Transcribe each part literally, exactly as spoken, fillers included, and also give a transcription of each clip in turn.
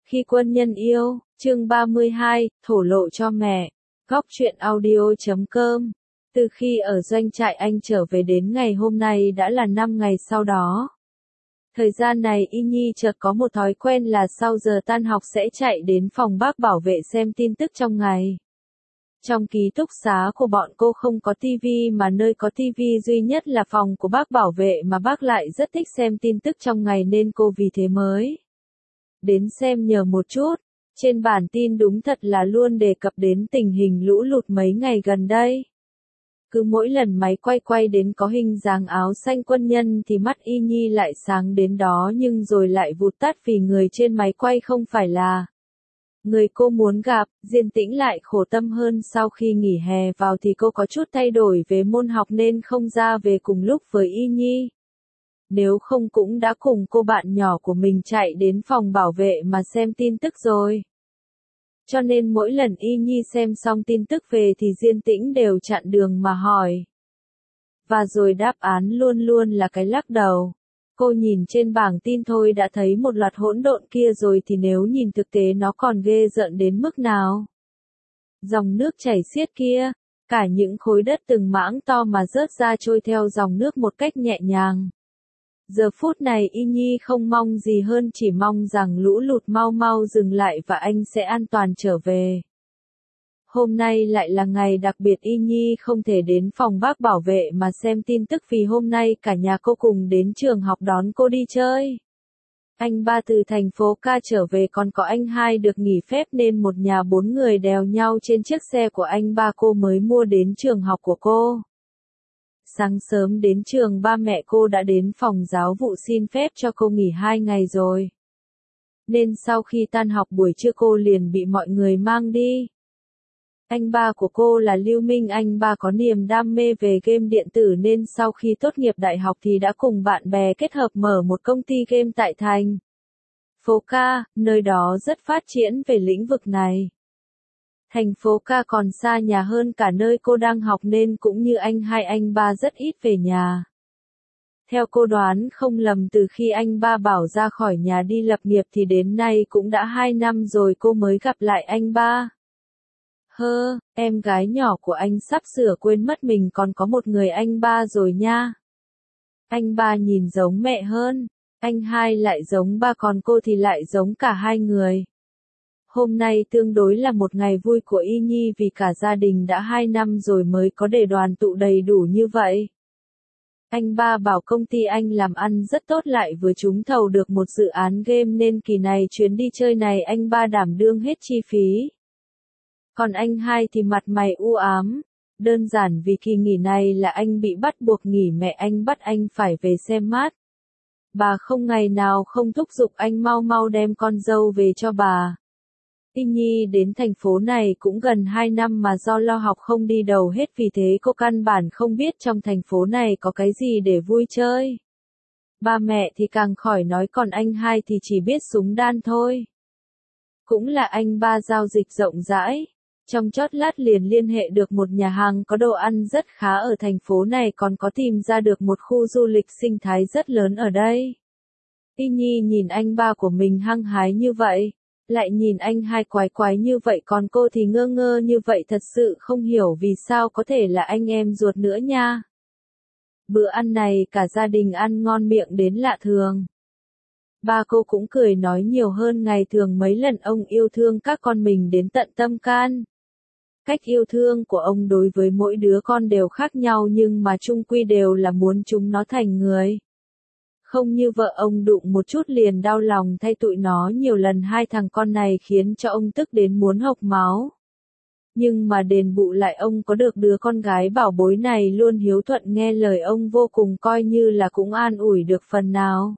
Khi quân nhân yêu, chương ba mươi hai, thổ lộ cho mẹ. Góc truyện audio chấm com. Từ khi ở doanh trại anh trở về đến ngày hôm nay đã là năm ngày sau đó. Thời gian này Y Nhi chợt có một thói quen là sau giờ tan học sẽ chạy đến phòng bác bảo vệ xem tin tức trong ngày. Trong ký túc xá của bọn cô không có tivi mà nơi có tivi duy nhất là phòng của bác bảo vệ mà bác lại rất thích xem tin tức trong ngày nên cô vì thế mới đến xem nhờ một chút. Trên bản tin đúng thật là luôn đề cập đến tình hình lũ lụt mấy ngày gần đây. Cứ mỗi lần máy quay quay đến có hình dáng áo xanh quân nhân thì mắt Y Nhi lại sáng đến đó nhưng rồi lại vụt tắt vì người trên máy quay không phải là người cô muốn gặp. Diên Tĩnh lại khổ tâm hơn, sau khi nghỉ hè vào thì cô có chút thay đổi về môn học nên không ra về cùng lúc với Y Nhi. Nếu không cũng đã cùng cô bạn nhỏ của mình chạy đến phòng bảo vệ mà xem tin tức rồi. Cho nên mỗi lần Y Nhi xem xong tin tức về thì Diên Tĩnh đều chặn đường mà hỏi. Và rồi đáp án luôn luôn là cái lắc đầu. Cô nhìn trên bảng tin thôi đã thấy một loạt hỗn độn kia rồi thì nếu nhìn thực tế nó còn ghê rợn đến mức nào. Dòng nước chảy xiết kia, cả những khối đất từng mảng to mà rớt ra trôi theo dòng nước một cách nhẹ nhàng. Giờ phút này Y Nhi không mong gì hơn, chỉ mong rằng lũ lụt mau mau dừng lại và anh sẽ an toàn trở về. Hôm nay lại là ngày đặc biệt, Y Nhi không thể đến phòng bác bảo vệ mà xem tin tức vì hôm nay cả nhà cô cùng đến trường học đón cô đi chơi. Anh ba từ thành phố ca trở về, còn có anh hai được nghỉ phép nên một nhà bốn người đèo nhau trên chiếc xe của anh ba cô mới mua đến trường học của cô. Sáng sớm đến trường ba mẹ cô đã đến phòng giáo vụ xin phép cho cô nghỉ hai ngày rồi. Nên sau khi tan học buổi trưa cô liền bị mọi người mang đi. Anh ba của cô là Lưu Minh, anh ba có niềm đam mê về game điện tử nên sau khi tốt nghiệp đại học thì đã cùng bạn bè kết hợp mở một công ty game tại thành phố ca, nơi đó rất phát triển về lĩnh vực này. Thành phố ca còn xa nhà hơn cả nơi cô đang học nên cũng như anh hai anh ba rất ít về nhà. Theo cô đoán không lầm, từ khi anh ba bảo ra khỏi nhà đi lập nghiệp thì đến nay cũng đã hai năm rồi cô mới gặp lại anh ba. Hơ, em gái nhỏ của anh sắp sửa quên mất mình còn có một người anh ba rồi nha. Anh ba nhìn giống mẹ hơn, anh hai lại giống ba, còn cô thì lại giống cả hai người. Hôm nay tương đối là một ngày vui của Y Nhi vì cả gia đình đã hai năm rồi mới có để đoàn tụ đầy đủ như vậy. Anh ba bảo công ty anh làm ăn rất tốt, lại vừa trúng thầu được một dự án game nên kỳ này chuyến đi chơi này anh ba đảm đương hết chi phí. Còn anh hai thì mặt mày u ám, đơn giản vì kỳ nghỉ này là anh bị bắt buộc nghỉ, mẹ anh bắt anh phải về xem mát. Bà không ngày nào không thúc giục anh mau mau đem con dâu về cho bà. Y Nhi đến thành phố này cũng gần hai năm mà do lo học không đi đầu hết, vì thế cô căn bản không biết trong thành phố này có cái gì để vui chơi. Ba mẹ thì càng khỏi nói, còn anh hai thì chỉ biết súng đan thôi. Cũng là anh ba giao dịch rộng rãi. Trong chót lát liền liên hệ được một nhà hàng có đồ ăn rất khá ở thành phố này, còn có tìm ra được một khu du lịch sinh thái rất lớn ở đây. Y Nhi nhìn anh ba của mình hăng hái như vậy, lại nhìn anh hai quái quái như vậy, còn cô thì ngơ ngơ như vậy, thật sự không hiểu vì sao có thể là anh em ruột nữa nha. Bữa ăn này cả gia đình ăn ngon miệng đến lạ thường. Ba cô cũng cười nói nhiều hơn ngày thường mấy lần, ông yêu thương các con mình đến tận tâm can. Cách yêu thương của ông đối với mỗi đứa con đều khác nhau nhưng mà chung quy đều là muốn chúng nó thành người. Không như vợ ông đụng một chút liền đau lòng thay tụi nó, nhiều lần hai thằng con này khiến cho ông tức đến muốn hộc máu. Nhưng mà đền bù lại ông có được đứa con gái bảo bối này luôn hiếu thuận nghe lời ông vô cùng, coi như là cũng an ủi được phần nào.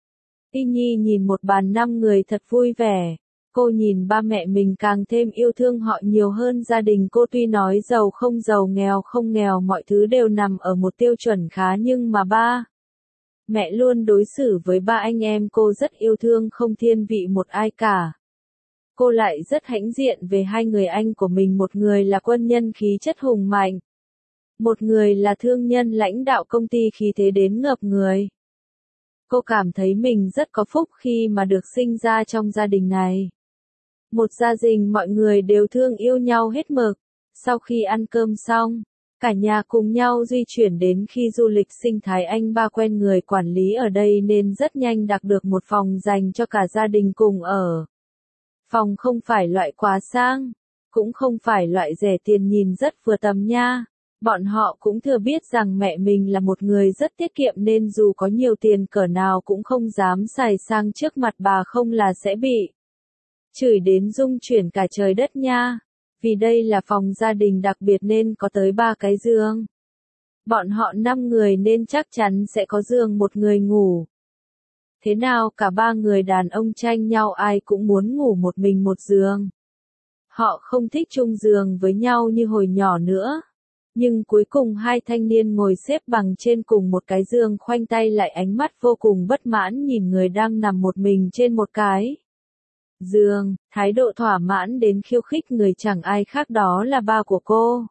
Y Nhi nhìn một bàn năm người thật vui vẻ. Cô nhìn ba mẹ mình càng thêm yêu thương họ nhiều hơn gia đình cô, tuy nói giàu không giàu, nghèo không nghèo, mọi thứ đều nằm ở một tiêu chuẩn khá, nhưng mà ba mẹ luôn đối xử với ba anh em cô rất yêu thương, không thiên vị một ai cả. Cô lại rất hãnh diện về hai người anh của mình, một người là quân nhân khí chất hùng mạnh, một người là thương nhân lãnh đạo công ty khí thế đến ngập người. Cô cảm thấy mình rất có phúc khi mà được sinh ra trong gia đình này. Một gia đình mọi người đều thương yêu nhau hết mực. Sau khi ăn cơm xong, cả nhà cùng nhau di chuyển đến khi du lịch sinh thái anh ba quen người quản lý ở đây nên rất nhanh đặt được một phòng dành cho cả gia đình cùng ở. Phòng không phải loại quá sang, cũng không phải loại rẻ tiền nhìn rất vừa tầm nha. Bọn họ cũng thừa biết rằng mẹ mình là một người rất tiết kiệm nên dù có nhiều tiền cỡ nào cũng không dám xài sang trước mặt bà không là sẽ bị chửi đến rung chuyển cả trời đất nha. Vì đây là phòng gia đình đặc biệt nên có tới ba cái giường. Bọn họ năm người nên chắc chắn sẽ có giường một người ngủ. Thế nào cả ba người đàn ông tranh nhau ai cũng muốn ngủ một mình một giường. Họ không thích chung giường với nhau như hồi nhỏ nữa. Nhưng cuối cùng hai thanh niên ngồi xếp bằng trên cùng một cái giường khoanh tay lại ánh mắt vô cùng bất mãn nhìn người đang nằm một mình trên một cái giường, thái độ thỏa mãn đến khiêu khích người chẳng ai khác đó là ba của cô.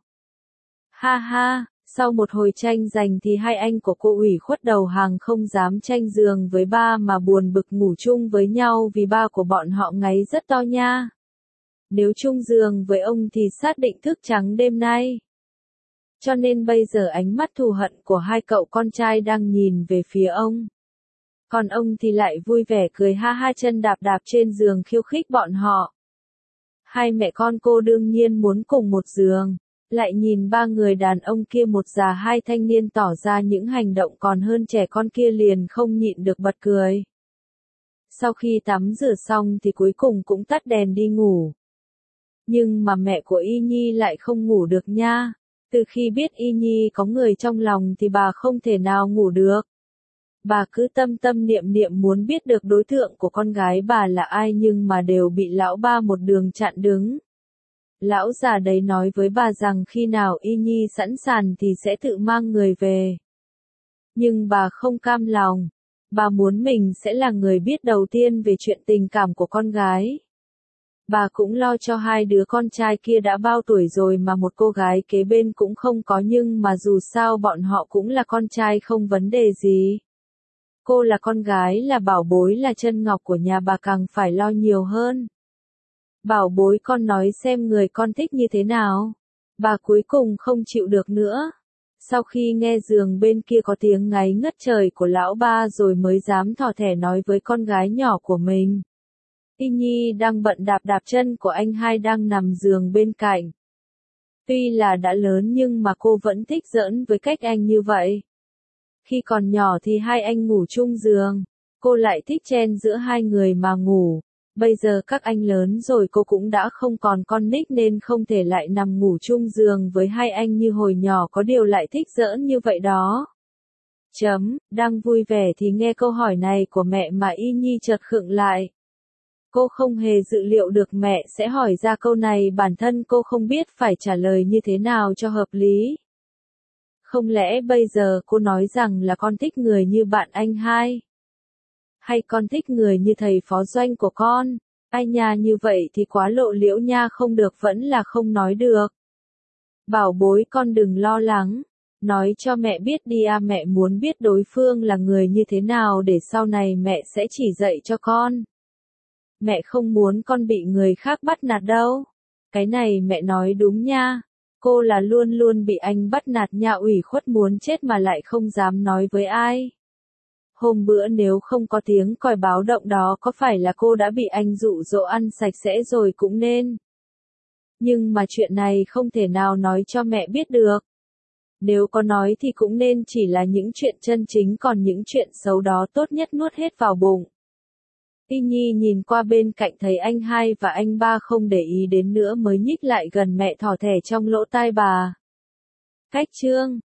Ha ha, sau một hồi tranh giành thì hai anh của cô ủy khuất đầu hàng không dám tranh giường với ba mà buồn bực ngủ chung với nhau vì ba của bọn họ ngáy rất to nha. Nếu chung giường với ông thì xác định thức trắng đêm nay. Cho nên bây giờ ánh mắt thù hận của hai cậu con trai đang nhìn về phía ông. Còn ông thì lại vui vẻ cười ha ha chân đạp đạp trên giường khiêu khích bọn họ. Hai mẹ con cô đương nhiên muốn cùng một giường. Lại nhìn ba người đàn ông kia một già hai thanh niên tỏ ra những hành động còn hơn trẻ con kia liền không nhịn được bật cười. Sau khi tắm rửa xong thì cuối cùng cũng tắt đèn đi ngủ. Nhưng mà mẹ của Y Nhi lại không ngủ được nha. Từ khi biết Y Nhi có người trong lòng thì bà không thể nào ngủ được. Bà cứ tâm tâm niệm niệm muốn biết được đối tượng của con gái bà là ai nhưng mà đều bị lão ba một đường chặn đứng. Lão già đấy nói với bà rằng khi nào Y Nhi sẵn sàng thì sẽ tự mang người về. Nhưng bà không cam lòng. Bà muốn mình sẽ là người biết đầu tiên về chuyện tình cảm của con gái. Bà cũng lo cho hai đứa con trai kia đã bao tuổi rồi mà một cô gái kế bên cũng không có nhưng mà dù sao bọn họ cũng là con trai không vấn đề gì. Cô là con gái là bảo bối là chân ngọc của nhà bà càng phải lo nhiều hơn. Bảo bối con nói xem người con thích như thế nào. Bà cuối cùng không chịu được nữa. Sau khi nghe giường bên kia có tiếng ngáy ngất trời của lão ba rồi mới dám thỏ thẻ nói với con gái nhỏ của mình. Y Nhi đang bận đạp đạp chân của anh hai đang nằm giường bên cạnh. Tuy là đã lớn nhưng mà cô vẫn thích giỡn với cách anh như vậy. Khi còn nhỏ thì hai anh ngủ chung giường, cô lại thích chen giữa hai người mà ngủ. Bây giờ các anh lớn rồi cô cũng đã không còn con nít nên không thể lại nằm ngủ chung giường với hai anh như hồi nhỏ có điều lại thích giỡn như vậy đó. Chấm, đang vui vẻ thì nghe câu hỏi này của mẹ mà Y Nhi chợt khựng lại. Cô không hề dự liệu được mẹ sẽ hỏi ra câu này bản thân cô không biết phải trả lời như thế nào cho hợp lý. Không lẽ bây giờ cô nói rằng là con thích người như bạn anh hai? Hay con thích người như thầy phó doanh của con? Ai nha như vậy thì quá lộ liễu nha không được vẫn là không nói được. Bảo bối con đừng lo lắng. Nói cho mẹ biết đi à mẹ muốn biết đối phương là người như thế nào để sau này mẹ sẽ chỉ dạy cho con. Mẹ không muốn con bị người khác bắt nạt đâu. Cái này mẹ nói đúng nha. Cô là luôn luôn bị anh bắt nạt nha ủy khuất muốn chết mà lại không dám nói với ai. Hôm bữa nếu không có tiếng còi báo động đó có phải là cô đã bị anh dụ dỗ ăn sạch sẽ rồi cũng nên. Nhưng mà chuyện này không thể nào nói cho mẹ biết được. Nếu có nói thì cũng nên chỉ là những chuyện chân chính còn những chuyện xấu đó tốt nhất nuốt hết vào bụng. Y Nhi nhìn qua bên cạnh thấy anh hai và anh ba không để ý đến nữa mới nhích lại gần mẹ thỏ thẻ trong lỗ tai bà. Cách chương